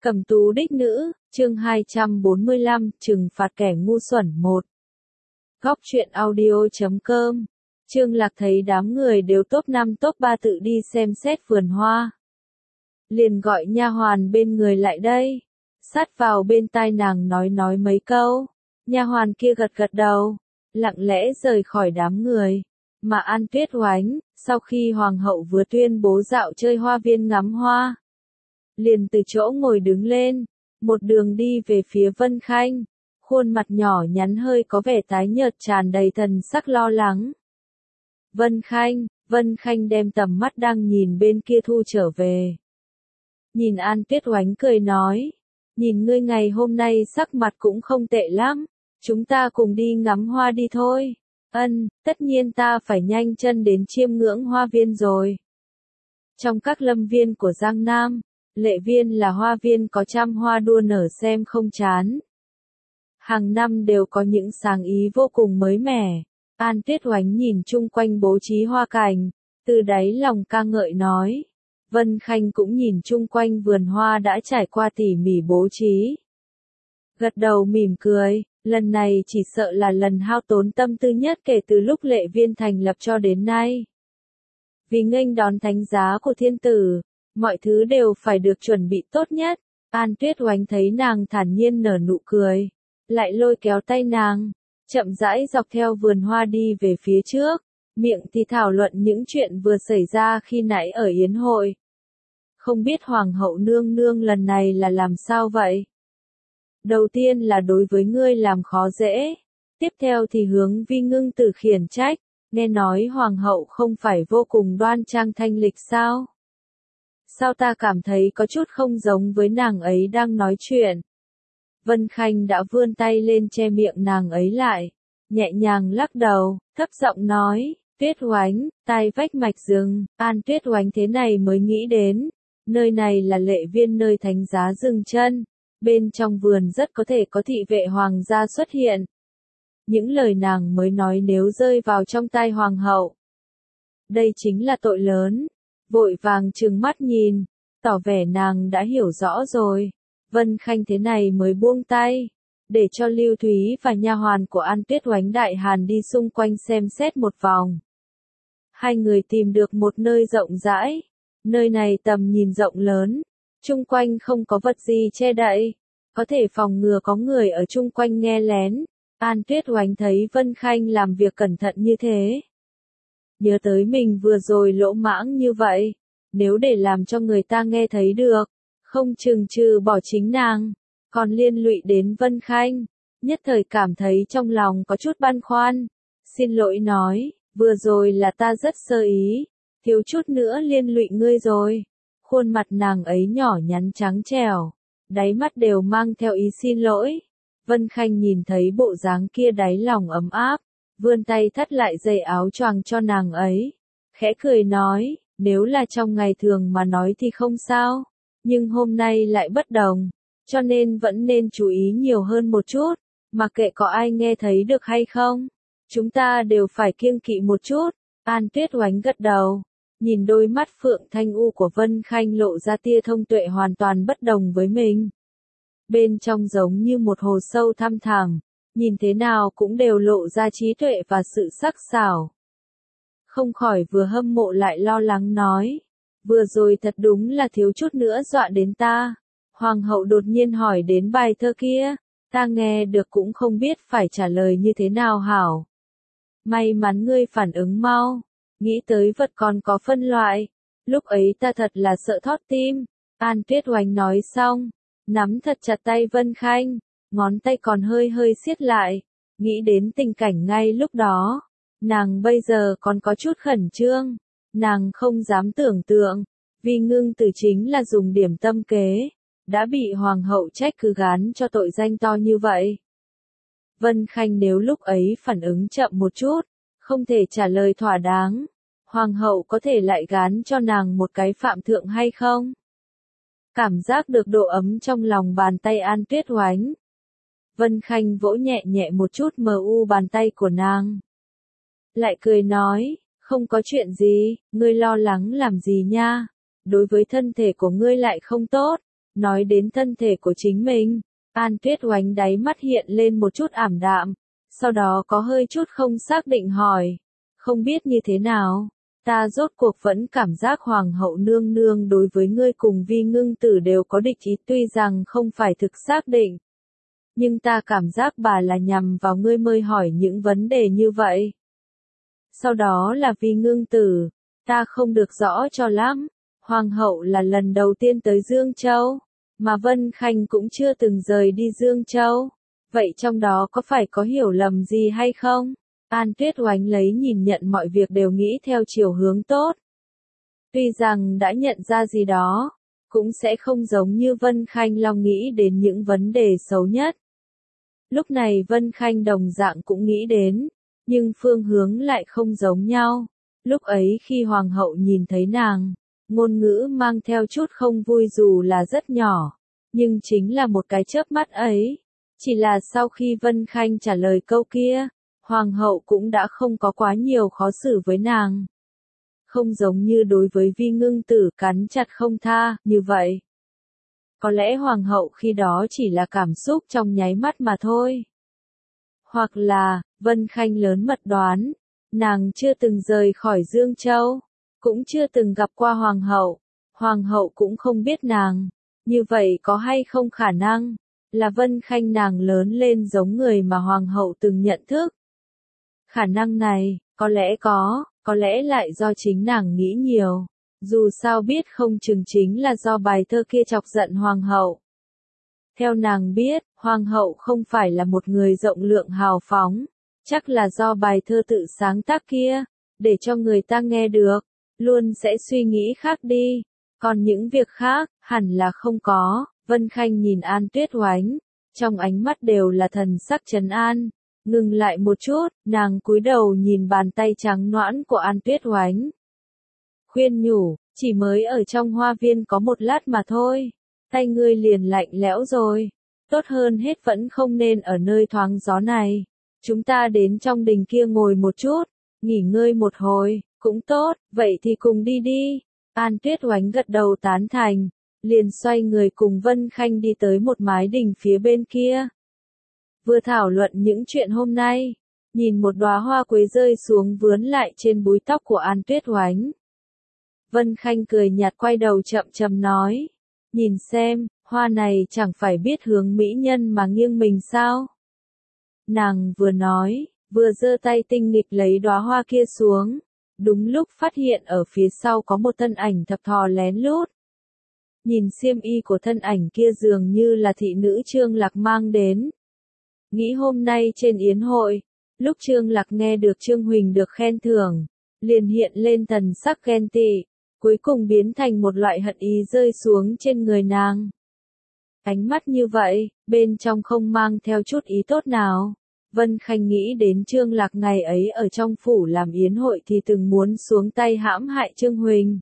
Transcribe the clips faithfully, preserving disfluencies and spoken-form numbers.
Cẩm tú đích nữ, chương hai trăm bốn mươi lăm, trừng phạt kẻ ngu xuẩn một. Góc truyện audio chấm com. Trương Lạc thấy đám người đều top năm top ba tự đi xem xét vườn hoa. Liền gọi nha hoàn bên người lại đây. Sát vào bên tai nàng nói nói mấy câu. Nha hoàn kia gật gật đầu, lặng lẽ rời khỏi đám người. Mà An Tuyết Oánh, sau khi hoàng hậu vừa tuyên bố dạo chơi hoa viên ngắm hoa, liền từ chỗ ngồi đứng lên, một đường đi về phía Vân Khanh, khuôn mặt nhỏ nhắn hơi có vẻ tái nhợt tràn đầy thần sắc lo lắng. Vân Khanh, Vân Khanh đem tầm mắt đang nhìn bên kia thu trở về. Nhìn An Tuyết Oánh cười nói, nhìn ngươi ngày hôm nay sắc mặt cũng không tệ lắm, chúng ta cùng đi ngắm hoa đi thôi. Ân, tất nhiên ta phải nhanh chân đến chiêm ngưỡng hoa viên rồi. Trong các lâm viên của Giang Nam, Lệ Viên là hoa viên có trăm hoa đua nở xem không chán. Hàng năm đều có những sáng ý vô cùng mới mẻ. An Tuyết Oánh nhìn chung quanh bố trí hoa cảnh, từ đáy lòng ca ngợi nói. Vân Khanh cũng nhìn chung quanh vườn hoa đã trải qua tỉ mỉ bố trí. Gật đầu mỉm cười, lần này chỉ sợ là lần hao tốn tâm tư nhất kể từ lúc Lệ Viên thành lập cho đến nay. Vì nghênh đón thánh giá của thiên tử, mọi thứ đều phải được chuẩn bị tốt nhất. An Tuyết Oánh thấy nàng thản nhiên nở nụ cười, lại lôi kéo tay nàng, chậm rãi dọc theo vườn hoa đi về phía trước, miệng thì thảo luận những chuyện vừa xảy ra khi nãy ở yến hội. Không biết hoàng hậu nương nương lần này là làm sao vậy? Đầu tiên là đối với ngươi làm khó dễ, tiếp theo thì hướng Vi Ngưng Tử khiển trách, nghe nói hoàng hậu không phải vô cùng đoan trang thanh lịch sao? Sao ta cảm thấy có chút không giống với nàng ấy đang nói chuyện? Vân Khanh đã vươn tay lên che miệng nàng ấy lại, nhẹ nhàng lắc đầu, thấp giọng nói, Tuyết Oánh, tai vách mạch rừng. An Tuyết Oánh thế này mới nghĩ đến, nơi này là Lệ Viên nơi thánh giá dừng chân, bên trong vườn rất có thể có thị vệ hoàng gia xuất hiện. Những lời nàng mới nói nếu rơi vào trong tai hoàng hậu, đây chính là tội lớn. Vội vàng trừng mắt nhìn, tỏ vẻ nàng đã hiểu rõ rồi. Vân Khanh thế này mới buông tay, để cho Lưu Thúy và nha hoàn của An Tuyết Oánh Đại Hàn đi xung quanh xem xét một vòng. Hai người tìm được một nơi rộng rãi, nơi này tầm nhìn rộng lớn, chung quanh không có vật gì che đậy, có thể phòng ngừa có người ở chung quanh nghe lén. An Tuyết Oánh thấy Vân Khanh làm việc cẩn thận như thế, nhớ tới mình vừa rồi lỗ mãng như vậy, nếu để làm cho người ta nghe thấy được, không chừng trừ bỏ chính nàng, còn liên lụy đến Vân Khanh, nhất thời cảm thấy trong lòng có chút băn khoăn. Xin lỗi nói, vừa rồi là ta rất sơ ý, thiếu chút nữa liên lụy ngươi rồi. Khuôn mặt nàng ấy nhỏ nhắn trắng trẻo, đáy mắt đều mang theo ý xin lỗi. Vân Khanh nhìn thấy bộ dáng kia đáy lòng ấm áp, vươn tay thắt lại dây áo choàng cho nàng ấy, khẽ cười nói, nếu là trong ngày thường mà nói thì không sao, nhưng hôm nay lại bất đồng, cho nên vẫn nên chú ý nhiều hơn một chút, mặc kệ có ai nghe thấy được hay không, chúng ta đều phải kiêng kỵ một chút. An Tuyết Oánh gật đầu, nhìn đôi mắt phượng thanh u của Vân Khanh lộ ra tia thông tuệ hoàn toàn bất đồng với mình. Bên trong giống như một hồ sâu thăm thẳm, nhìn thế nào cũng đều lộ ra trí tuệ và sự sắc sảo. Không khỏi vừa hâm mộ lại lo lắng nói, vừa rồi thật đúng là thiếu chút nữa dọa đến ta. Hoàng hậu đột nhiên hỏi đến bài thơ kia, ta nghe được cũng không biết phải trả lời như thế nào hảo. May mắn ngươi phản ứng mau, nghĩ tới vật còn có phân loại, lúc ấy ta thật là sợ thót tim. An Tuyết Oánh nói xong, nắm thật chặt tay Vân Khanh, ngón tay còn hơi hơi siết lại, nghĩ đến tình cảnh ngay lúc đó. Nàng bây giờ còn có chút khẩn trương, nàng không dám tưởng tượng, Vi Ngưng Tử chính là dùng điểm tâm kế, đã bị hoàng hậu trách cứ gán cho tội danh to như vậy. Vân Khanh nếu lúc ấy phản ứng chậm một chút, không thể trả lời thỏa đáng, hoàng hậu có thể lại gán cho nàng một cái phạm thượng hay không? Cảm giác được độ ấm trong lòng bàn tay An Tuyết Oánh. Vân Khanh vỗ nhẹ nhẹ một chút mờ u bàn tay của nàng. Lại cười nói, không có chuyện gì, ngươi lo lắng làm gì nha, đối với thân thể của ngươi lại không tốt, nói đến thân thể của chính mình. An Tuyết Oánh đáy mắt hiện lên một chút ảm đạm, sau đó có hơi chút không xác định hỏi, không biết như thế nào, ta rốt cuộc vẫn cảm giác hoàng hậu nương nương đối với ngươi cùng Vi Ngưng Tử đều có địch ý, tuy rằng không phải thực xác định, nhưng ta cảm giác bà là nhằm vào ngươi mới hỏi những vấn đề như vậy. Sau đó là Vi Ngưng Tử, ta không được rõ cho lắm, hoàng hậu là lần đầu tiên tới Dương Châu, mà Vân Khanh cũng chưa từng rời đi Dương Châu, vậy trong đó có phải có hiểu lầm gì hay không? An Tuyết Oánh lấy nhìn nhận mọi việc đều nghĩ theo chiều hướng tốt. Tuy rằng đã nhận ra gì đó, cũng sẽ không giống như Vân Khanh lo nghĩ đến những vấn đề xấu nhất. Lúc này Vân Khanh đồng dạng cũng nghĩ đến, nhưng phương hướng lại không giống nhau. Lúc ấy khi hoàng hậu nhìn thấy nàng, ngôn ngữ mang theo chút không vui dù là rất nhỏ, nhưng chính là một cái chớp mắt ấy. Chỉ là sau khi Vân Khanh trả lời câu kia, hoàng hậu cũng đã không có quá nhiều khó xử với nàng. Không giống như đối với Vi Ngưng Tử cắn chặt không tha, như vậy. Có lẽ hoàng hậu khi đó chỉ là cảm xúc trong nháy mắt mà thôi. Hoặc là, Vân Khanh lớn mật đoán, nàng chưa từng rời khỏi Dương Châu, cũng chưa từng gặp qua hoàng hậu, hoàng hậu cũng không biết nàng. Như vậy có hay không khả năng, là Vân Khanh nàng lớn lên giống người mà hoàng hậu từng nhận thức? Khả năng này, có lẽ có, có lẽ lại do chính nàng nghĩ nhiều. Dù sao biết không chừng chính là do bài thơ kia chọc giận hoàng hậu. Theo nàng biết, hoàng hậu không phải là một người rộng lượng hào phóng, chắc là do bài thơ tự sáng tác kia, để cho người ta nghe được, luôn sẽ suy nghĩ khác đi. Còn những việc khác, hẳn là không có. Vân Khanh nhìn An Tuyết Oánh, trong ánh mắt đều là thần sắc trấn an. Ngừng lại một chút, nàng cúi đầu nhìn bàn tay trắng nõn của An Tuyết Oánh. Khuyên nhủ, chỉ mới ở trong hoa viên có một lát mà thôi, tay ngươi liền lạnh lẽo rồi. Tốt hơn hết vẫn không nên ở nơi thoáng gió này. Chúng ta đến trong đình kia ngồi một chút, nghỉ ngơi một hồi, cũng tốt, vậy thì cùng đi đi. An Tuyết Oánh gật đầu tán thành, liền xoay người cùng Vân Khanh đi tới một mái đình phía bên kia. Vừa thảo luận những chuyện hôm nay, nhìn một đóa hoa quế rơi xuống vướn lại trên búi tóc của An Tuyết Oánh. Vân Khanh cười nhạt quay đầu chậm chậm nói, nhìn xem, hoa này chẳng phải biết hướng mỹ nhân mà nghiêng mình sao? Nàng vừa nói, vừa giơ tay tinh nghịch lấy đóa hoa kia xuống, đúng lúc phát hiện ở phía sau có một thân ảnh thập thò lén lút. Nhìn xiêm y của thân ảnh kia dường như là thị nữ Trương Lạc mang đến. Nghĩ hôm nay trên yến hội, lúc Trương Lạc nghe được Trương Huỳnh được khen thưởng, liền hiện lên thần sắc ghen tị, cuối cùng biến thành một loại hận ý rơi xuống trên người nàng. Ánh mắt như vậy, bên trong không mang theo chút ý tốt nào. Vân Khanh nghĩ đến Trương Lạc ngày ấy ở trong phủ làm yến hội thì từng muốn xuống tay hãm hại Trương Huỳnh.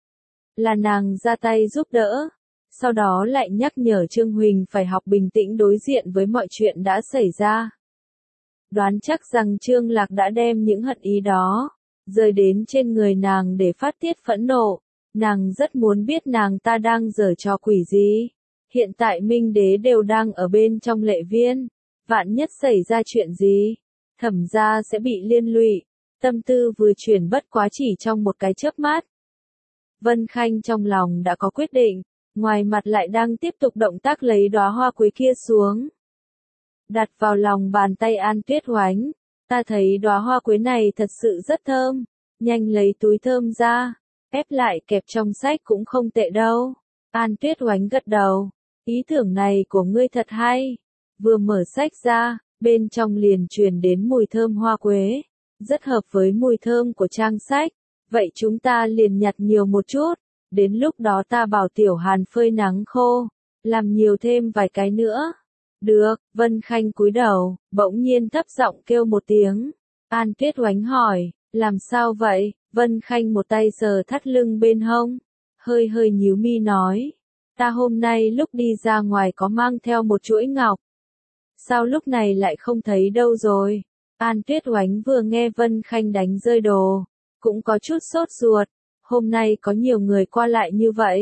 Là nàng ra tay giúp đỡ, sau đó lại nhắc nhở Trương Huỳnh phải học bình tĩnh đối diện với mọi chuyện đã xảy ra. Đoán chắc rằng Trương Lạc đã đem những hận ý đó, rơi đến trên người nàng để phát tiết phẫn nộ. Nàng rất muốn biết nàng ta đang giở trò quỷ gì. Hiện tại Minh Đế đều đang ở bên trong lệ viên. Vạn nhất xảy ra chuyện gì, Thẩm gia sẽ bị liên lụy. Tâm tư vừa chuyển bất quá chỉ trong một cái chớp mắt. Vân Khanh trong lòng đã có quyết định, ngoài mặt lại đang tiếp tục động tác lấy đóa hoa quế kia xuống. Đặt vào lòng bàn tay An Tuyết Oánh, ta thấy đóa hoa quế này thật sự rất thơm, nhanh lấy túi thơm ra, ép lại kẹp trong sách cũng không tệ đâu. An Tuyết Oánh gật đầu, ý tưởng này của ngươi thật hay. Vừa mở sách ra, bên trong liền truyền đến mùi thơm hoa quế, rất hợp với mùi thơm của trang sách. Vậy chúng ta liền nhặt nhiều một chút, đến lúc đó ta bảo Tiểu Hàn phơi nắng khô, làm nhiều thêm vài cái nữa. Được, Vân Khanh cúi đầu, bỗng nhiên thấp giọng kêu một tiếng. An Tuyết Oánh hỏi, làm sao vậy? Vân Khanh một tay sờ thắt lưng bên hông, hơi hơi nhíu mi nói, ta hôm nay lúc đi ra ngoài có mang theo một chuỗi ngọc. Sao lúc này lại không thấy đâu rồi? An Tuyết Oánh vừa nghe Vân Khanh đánh rơi đồ, cũng có chút sốt ruột. Hôm nay có nhiều người qua lại như vậy,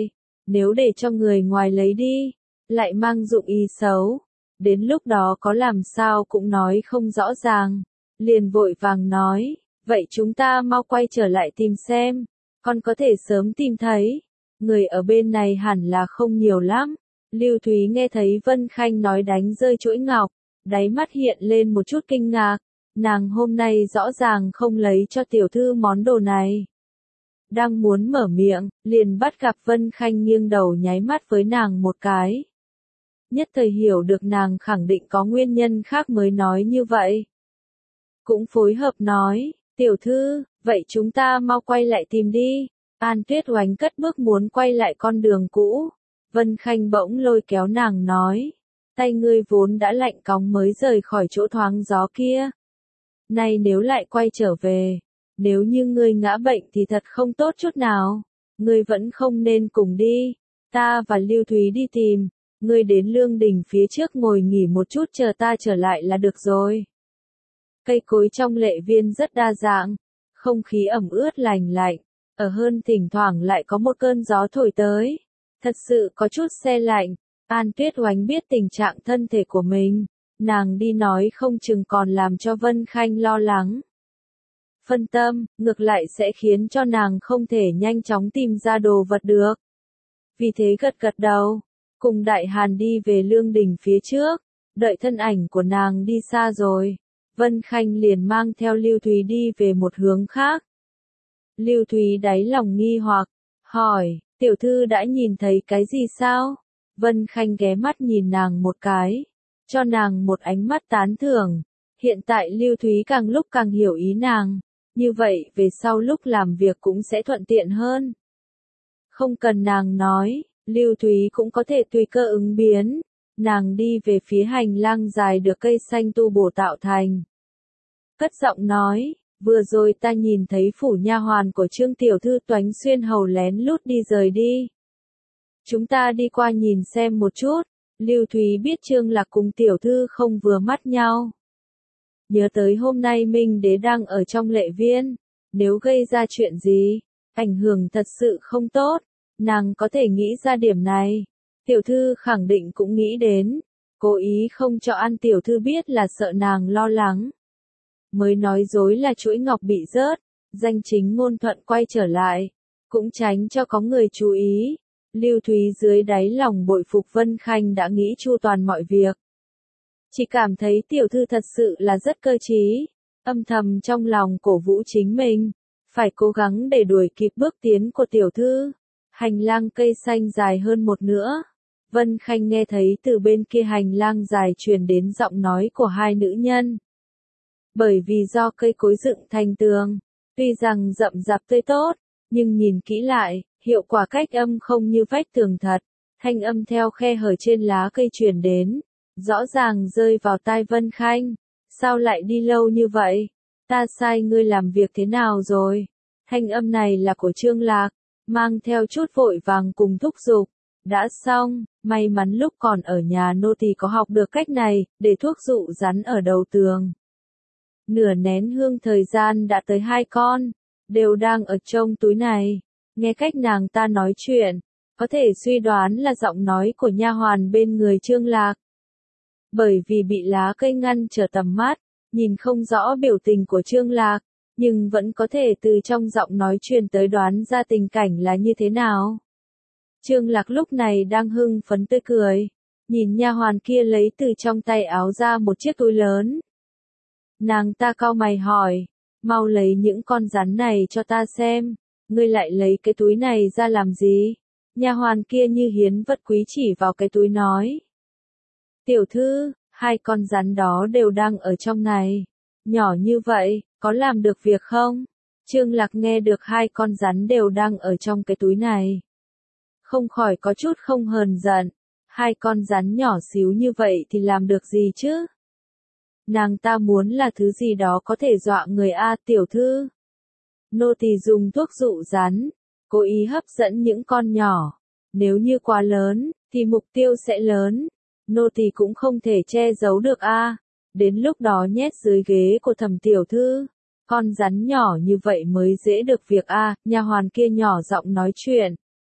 nếu để cho người ngoài lấy đi, lại mang dụng ý xấu, đến lúc đó có làm sao cũng nói không rõ ràng, liền vội vàng nói, vậy chúng ta mau quay trở lại tìm xem, con có thể sớm tìm thấy, người ở bên này hẳn là không nhiều lắm. Lưu Thúy nghe thấy Vân Khanh nói đánh rơi chuỗi ngọc, đáy mắt hiện lên một chút kinh ngạc, nàng hôm nay rõ ràng không lấy cho tiểu thư món đồ này. Đang muốn mở miệng, liền bắt gặp Vân Khanh nghiêng đầu nháy mắt với nàng một cái. Nhất thời hiểu được nàng khẳng định có nguyên nhân khác mới nói như vậy. Cũng phối hợp nói, tiểu thư, vậy chúng ta mau quay lại tìm đi. An Tuyết Oánh cất bước muốn quay lại con đường cũ. Vân Khanh bỗng lôi kéo nàng nói, tay ngươi vốn đã lạnh cóng mới rời khỏi chỗ thoáng gió kia. Nay nếu lại quay trở về, nếu như ngươi ngã bệnh thì thật không tốt chút nào, ngươi vẫn không nên cùng đi, ta và Lưu Thúy đi tìm, ngươi đến Lương Đình phía trước ngồi nghỉ một chút chờ ta trở lại là được rồi. Cây cối trong lệ viên rất đa dạng, không khí ẩm ướt lành lạnh, ở hơn thỉnh thoảng lại có một cơn gió thổi tới. Thật sự có chút se lạnh, An Tuyết Oánh biết tình trạng thân thể của mình, nàng đi nói không chừng còn làm cho Vân Khanh lo lắng. Phân tâm, ngược lại sẽ khiến cho nàng không thể nhanh chóng tìm ra đồ vật được. Vì thế gật gật đầu, cùng Đại Hàn đi về Lương Đình phía trước, đợi thân ảnh của nàng đi xa rồi, Vân Khanh liền mang theo Lưu Thúy đi về một hướng khác. Lưu Thúy đáy lòng nghi hoặc, hỏi, tiểu thư đã nhìn thấy cái gì sao? Vân Khanh ghé mắt nhìn nàng một cái, cho nàng một ánh mắt tán thưởng. Hiện tại Lưu Thúy càng lúc càng hiểu ý nàng, như vậy về sau lúc làm việc cũng sẽ thuận tiện hơn. Không cần nàng nói, Lưu Thúy cũng có thể tùy cơ ứng biến. Nàng đi về phía hành lang dài được cây xanh tu bổ tạo thành. Cất giọng nói, vừa rồi ta nhìn thấy phủ nha hoàn của Trương tiểu thư Toánh Xuyên hầu lén lút đi rời đi. Chúng ta đi qua nhìn xem một chút. Lưu Thúy biết Trương Lạc cùng tiểu thư không vừa mắt nhau. Nhớ tới hôm nay Minh Đế đang ở trong lệ viên, nếu gây ra chuyện gì, ảnh hưởng thật sự không tốt, nàng có thể nghĩ ra điểm này. Tiểu thư khẳng định cũng nghĩ đến, cố ý không cho An tiểu thư biết là sợ nàng lo lắng. Mới nói dối là chuỗi ngọc bị rớt, danh chính ngôn thuận quay trở lại, cũng tránh cho có người chú ý. Lưu Thúy dưới đáy lòng bội phục Vân Khanh đã nghĩ chu toàn mọi việc. Chỉ cảm thấy tiểu thư thật sự là rất cơ trí, âm thầm trong lòng cổ vũ chính mình, phải cố gắng để đuổi kịp bước tiến của tiểu thư. Hành lang cây xanh dài hơn một nữa. Vân Khanh nghe thấy từ bên kia hành lang dài truyền đến giọng nói của hai nữ nhân. Bởi vì do cây cối dựng thành tường, tuy rằng rậm rạp tươi tốt, nhưng nhìn kỹ lại, hiệu quả cách âm không như vách tường thật, thanh âm theo khe hở trên lá cây truyền đến, rõ ràng rơi vào tai Vân Khanh. Sao lại đi lâu như vậy? Ta sai ngươi làm việc thế nào rồi? Thanh âm này là của Trương Lạc, mang theo chút vội vàng cùng thúc giục. Đã xong, may mắn lúc còn ở nhà nô tỳ có học được cách này, để thuốc dụ rắn ở đầu tường. Nửa nén hương thời gian đã tới hai con, đều đang ở trong túi này. Nghe cách nàng ta nói chuyện, có thể suy đoán là giọng nói của nha hoàn bên người Trương Lạc. Bởi vì bị lá cây ngăn trở tầm mắt, nhìn không rõ biểu tình của Trương Lạc, nhưng vẫn có thể từ trong giọng nói truyền tới đoán ra tình cảnh là như thế nào. Trương Lạc lúc này đang hưng phấn tươi cười, nhìn nha hoàn kia lấy từ trong tay áo ra một chiếc túi lớn. Nàng ta cau mày hỏi, mau lấy những con rắn này cho ta xem, ngươi lại lấy cái túi này ra làm gì? Nha hoàn kia như hiến vật quý chỉ vào cái túi nói. Tiểu thư, hai con rắn đó đều đang ở trong này, nhỏ như vậy, có làm được việc không? Trương Lạc nghe được hai con rắn đều đang ở trong cái túi này. Không khỏi có chút không hờn giận, hai con rắn nhỏ xíu như vậy thì làm được gì chứ? Nàng ta muốn là thứ gì đó có thể dọa người a tiểu thư. Nô tỳ dùng thuốc dụ rắn, cố ý hấp dẫn những con nhỏ. Nếu như quá lớn, thì mục tiêu sẽ lớn. Nô tỳ cũng không thể che giấu được a. Đến lúc đó nhét dưới ghế của Thẩm tiểu thư. Con rắn nhỏ như vậy mới dễ được việc a. Nha hoàn kia nhỏ giọng nói chuyện.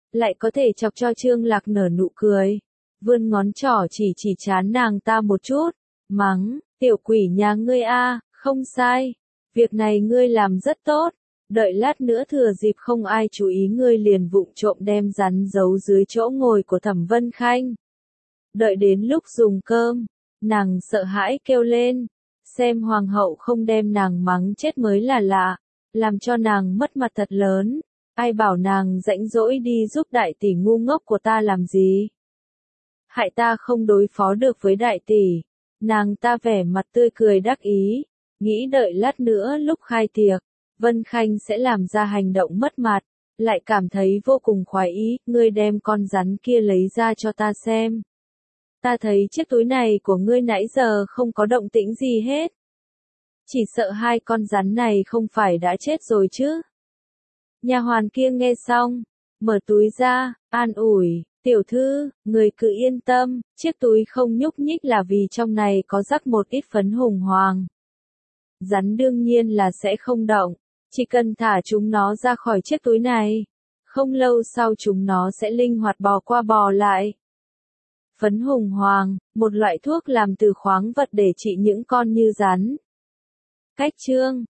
lại có thể chọc cho Trương Lạc nở nụ cười. Vươn ngón trỏ chỉ chỉ chán nàng ta một chút, mắng, tiểu quỷ nhà ngươi a, không sai. Việc này ngươi làm rất tốt, đợi lát nữa thừa dịp không ai chú ý ngươi liền vụng trộm đem rắn giấu dưới chỗ ngồi của Thẩm Vân Khanh. Đợi đến lúc dùng cơm, nàng sợ hãi kêu lên, xem hoàng hậu không đem nàng mắng chết mới là lạ, làm cho nàng mất mặt thật lớn, ai bảo nàng rãnh rỗi đi giúp đại tỷ ngu ngốc của ta làm gì. Hại ta không đối phó được với đại tỷ, nàng ta vẻ mặt tươi cười đắc ý, nghĩ đợi lát nữa lúc khai tiệc, Vân Khanh sẽ làm ra hành động mất mặt, lại cảm thấy vô cùng khoái ý, ngươi đem con rắn kia lấy ra cho ta xem. Ta thấy chiếc túi này của ngươi nãy giờ không có động tĩnh gì hết. Chỉ sợ hai con rắn này không phải đã chết rồi chứ. Nhà hoàn kia nghe xong, mở túi ra, an ủi, tiểu thư, người cứ yên tâm, chiếc túi không nhúc nhích là vì trong này có rắc một ít phấn hùng hoàng. Rắn đương nhiên là sẽ không động, chỉ cần thả chúng nó ra khỏi chiếc túi này. Không lâu sau chúng nó sẽ linh hoạt bò qua bò lại. Phấn hùng hoàng, một loại thuốc làm từ khoáng vật để trị những con như rắn. Cách chương